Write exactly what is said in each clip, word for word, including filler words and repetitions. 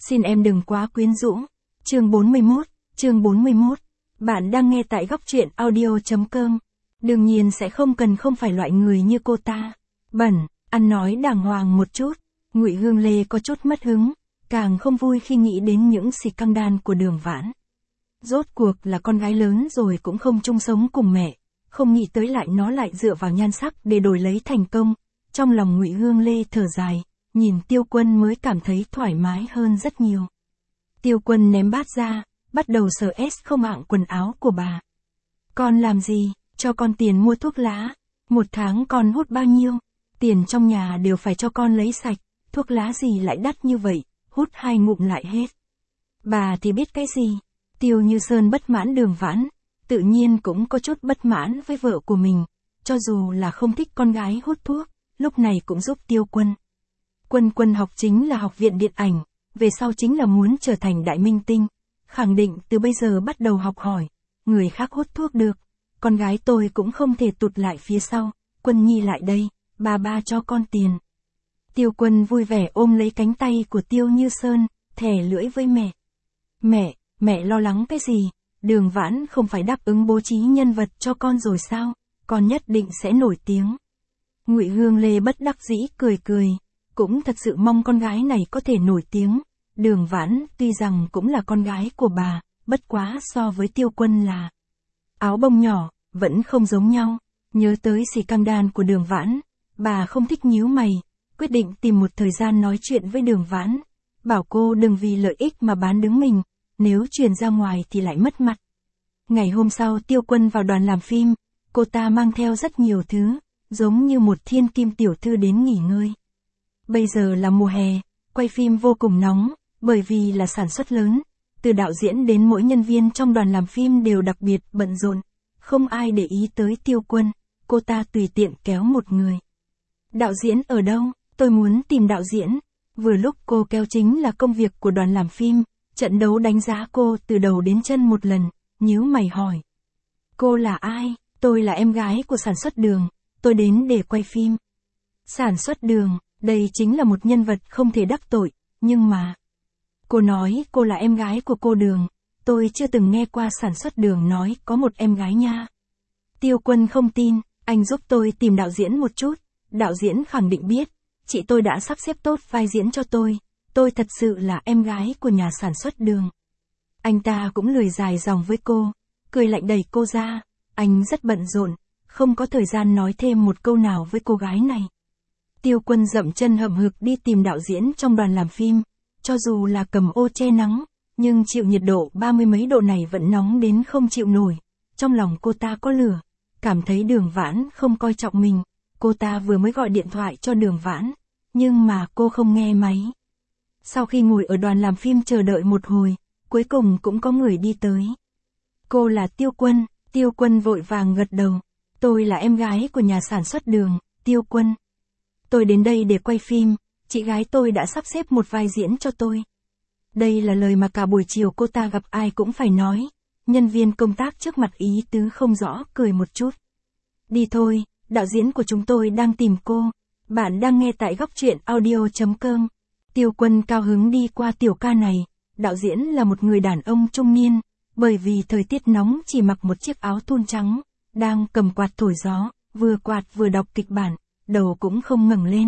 Xin em đừng quá quyến rũ. Chương bốn mươi mốt, chương bốn mươi mốt. Bạn đang nghe tại góc truyện audio chấm com. Đương nhiên sẽ không cần không phải loại người như cô ta. Bẩn, ăn nói đàng hoàng một chút. Ngụy Hương Lê có chút mất hứng, càng không vui khi nghĩ đến những scandal của Đường Vãn. Rốt cuộc là con gái lớn rồi cũng không chung sống cùng mẹ, không nghĩ tới lại nó lại dựa vào nhan sắc để đổi lấy thành công. Trong lòng Ngụy Hương Lê thở dài, nhìn Tiêu Quân mới cảm thấy thoải mái hơn rất nhiều. Tiêu Quân ném bát ra, bắt đầu sờ ét không hạng quần áo của bà. Con làm gì, cho con tiền mua thuốc lá, một tháng con hút bao nhiêu, tiền trong nhà đều phải cho con lấy sạch, thuốc lá gì lại đắt như vậy, hút hai ngụm lại hết. Bà thì biết cái gì. Tiêu Như Sơn bất mãn Đường Vãn, tự nhiên cũng có chút bất mãn với vợ của mình, cho dù là không thích con gái hút thuốc, lúc này cũng giúp Tiêu Quân. Quân Quân học chính là học viện điện ảnh, về sau chính là muốn trở thành đại minh tinh, khẳng định từ bây giờ bắt đầu học hỏi, người khác hút thuốc được, con gái tôi cũng không thể tụt lại phía sau. Quân Nhi lại đây, ba ba cho con tiền. Tiêu Quân vui vẻ ôm lấy cánh tay của Tiêu Như Sơn, thè lưỡi với mẹ. Mẹ, mẹ lo lắng cái gì, Đường Vãn không phải đáp ứng bố trí nhân vật cho con rồi sao, con nhất định sẽ nổi tiếng. Ngụy Hương Lê bất đắc dĩ cười cười, cũng thật sự mong con gái này có thể nổi tiếng. Đường Vãn tuy rằng cũng là con gái của bà, bất quá so với Tiêu Quân là áo bông nhỏ, vẫn không giống nhau. Nhớ tới scandal của Đường Vãn, bà không thích nhíu mày, quyết định tìm một thời gian nói chuyện với Đường Vãn, bảo cô đừng vì lợi ích mà bán đứng mình, nếu truyền ra ngoài thì lại mất mặt. Ngày hôm sau Tiêu Quân vào đoàn làm phim, cô ta mang theo rất nhiều thứ, giống như một thiên kim tiểu thư đến nghỉ ngơi. Bây giờ là mùa hè, quay phim vô cùng nóng, bởi vì là sản xuất lớn, từ đạo diễn đến mỗi nhân viên trong đoàn làm phim đều đặc biệt bận rộn, không ai để ý tới Tiêu Quân, cô ta tùy tiện kéo một người. Đạo diễn ở đâu, tôi muốn tìm đạo diễn. Vừa lúc cô kéo chính là công việc của đoàn làm phim, trận đấu đánh giá cô từ đầu đến chân một lần, nhíu mày hỏi. Cô là ai? Tôi là em gái của sản xuất Đường, tôi đến để quay phim. Sản xuất Đường, đây chính là một nhân vật không thể đắc tội, nhưng mà... Cô nói cô là em gái của cô Đường, tôi chưa từng nghe qua sản xuất Đường nói có một em gái nha. Tiêu Quân không tin, anh giúp tôi tìm đạo diễn một chút, đạo diễn khẳng định biết, chị tôi đã sắp xếp tốt vai diễn cho tôi, tôi thật sự là em gái của nhà sản xuất Đường. Anh ta cũng lười dài dòng với cô, cười lạnh đẩy cô ra, anh rất bận rộn, không có thời gian nói thêm một câu nào với cô gái này. Tiêu Quân dậm chân hậm hực đi tìm đạo diễn trong đoàn làm phim, cho dù là cầm ô che nắng, nhưng chịu nhiệt độ ba mươi mấy độ này vẫn nóng đến không chịu nổi. Trong lòng cô ta có lửa, cảm thấy Đường Vãn không coi trọng mình, cô ta vừa mới gọi điện thoại cho Đường Vãn, nhưng mà cô không nghe máy. Sau khi ngồi ở đoàn làm phim chờ đợi một hồi, cuối cùng cũng có người đi tới. Cô là Tiêu Quân, Tiêu Quân vội vàng gật đầu, tôi là em gái của nhà sản xuất Đường, Tiêu Quân. Tôi đến đây để quay phim, chị gái tôi đã sắp xếp một vai diễn cho tôi. Đây là lời mà cả buổi chiều cô ta gặp ai cũng phải nói, nhân viên công tác trước mặt ý tứ không rõ cười một chút. Đi thôi, đạo diễn của chúng tôi đang tìm cô, bạn đang nghe tại góc truyện audio chấm com. Tiêu Quân cao hứng đi qua tiểu ca này, đạo diễn là một người đàn ông trung niên, bởi vì thời tiết nóng chỉ mặc một chiếc áo thun trắng, đang cầm quạt thổi gió, vừa quạt vừa đọc kịch bản, đầu cũng không ngẩng lên.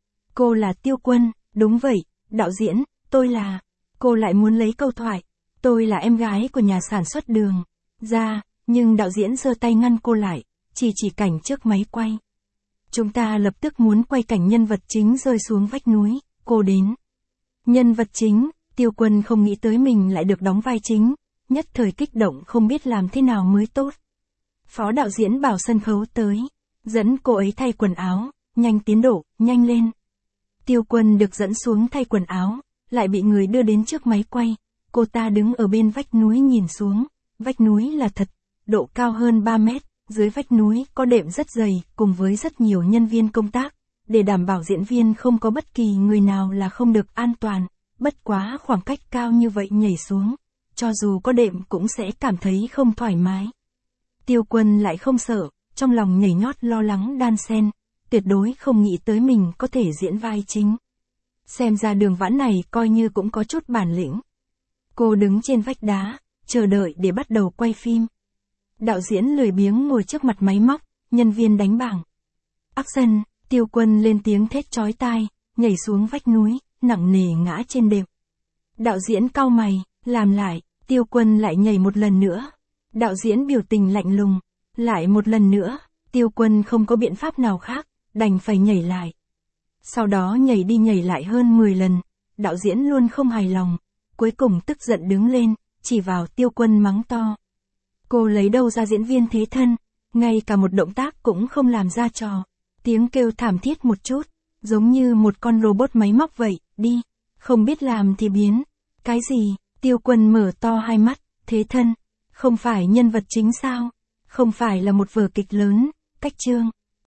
Cô là Tiêu Quân, đúng vậy, đạo diễn, tôi là... Cô lại muốn lấy câu thoại, tôi là em gái của nhà sản xuất Đường, ra, nhưng đạo diễn giơ tay ngăn cô lại, chỉ chỉ cảnh trước máy quay. Chúng ta lập tức muốn quay cảnh nhân vật chính rơi xuống vách núi, cô đến. Nhân vật chính, Tiêu Quân không nghĩ tới mình lại được đóng vai chính, nhất thời kích động không biết làm thế nào mới tốt. Phó đạo diễn bảo sân khấu tới, dẫn cô ấy thay quần áo, nhanh tiến độ, nhanh lên. Tiêu Quân được dẫn xuống thay quần áo, lại bị người đưa đến trước máy quay, cô ta đứng ở bên vách núi nhìn xuống, vách núi là thật, độ cao hơn ba mét, dưới vách núi có đệm rất dày, cùng với rất nhiều nhân viên công tác, để đảm bảo diễn viên không có bất kỳ người nào là không được an toàn, bất quá khoảng cách cao như vậy nhảy xuống, cho dù có đệm cũng sẽ cảm thấy không thoải mái. Tiêu Quân lại không sợ, trong lòng nhảy nhót lo lắng đan xen, tuyệt đối không nghĩ tới mình có thể diễn vai chính. Xem ra Đường Vãn này coi như cũng có chút bản lĩnh. Cô đứng trên vách đá, chờ đợi để bắt đầu quay phim. Đạo diễn lười biếng ngồi trước mặt máy móc, nhân viên đánh bảng. Action, Tiêu Quân lên tiếng thét chói tai, nhảy xuống vách núi, nặng nề ngã trên đệm. Đạo diễn cau mày, làm lại, Tiêu Quân lại nhảy một lần nữa. Đạo diễn biểu tình lạnh lùng, lại một lần nữa, Tiêu Quân không có biện pháp nào khác, đành phải nhảy lại. Sau đó nhảy đi nhảy lại hơn mười lần, đạo diễn luôn không hài lòng, cuối cùng tức giận đứng lên, chỉ vào Tiêu Quân mắng to. Cô lấy đâu ra diễn viên thế thân, ngay cả một động tác cũng không làm ra trò. Tiếng kêu thảm thiết một chút, giống như một con robot máy móc vậy, đi, không biết làm thì biến. Cái gì? Tiêu Quân mở to hai mắt, thế thân, không phải nhân vật chính sao? Không phải là một vở kịch lớn, cách chương.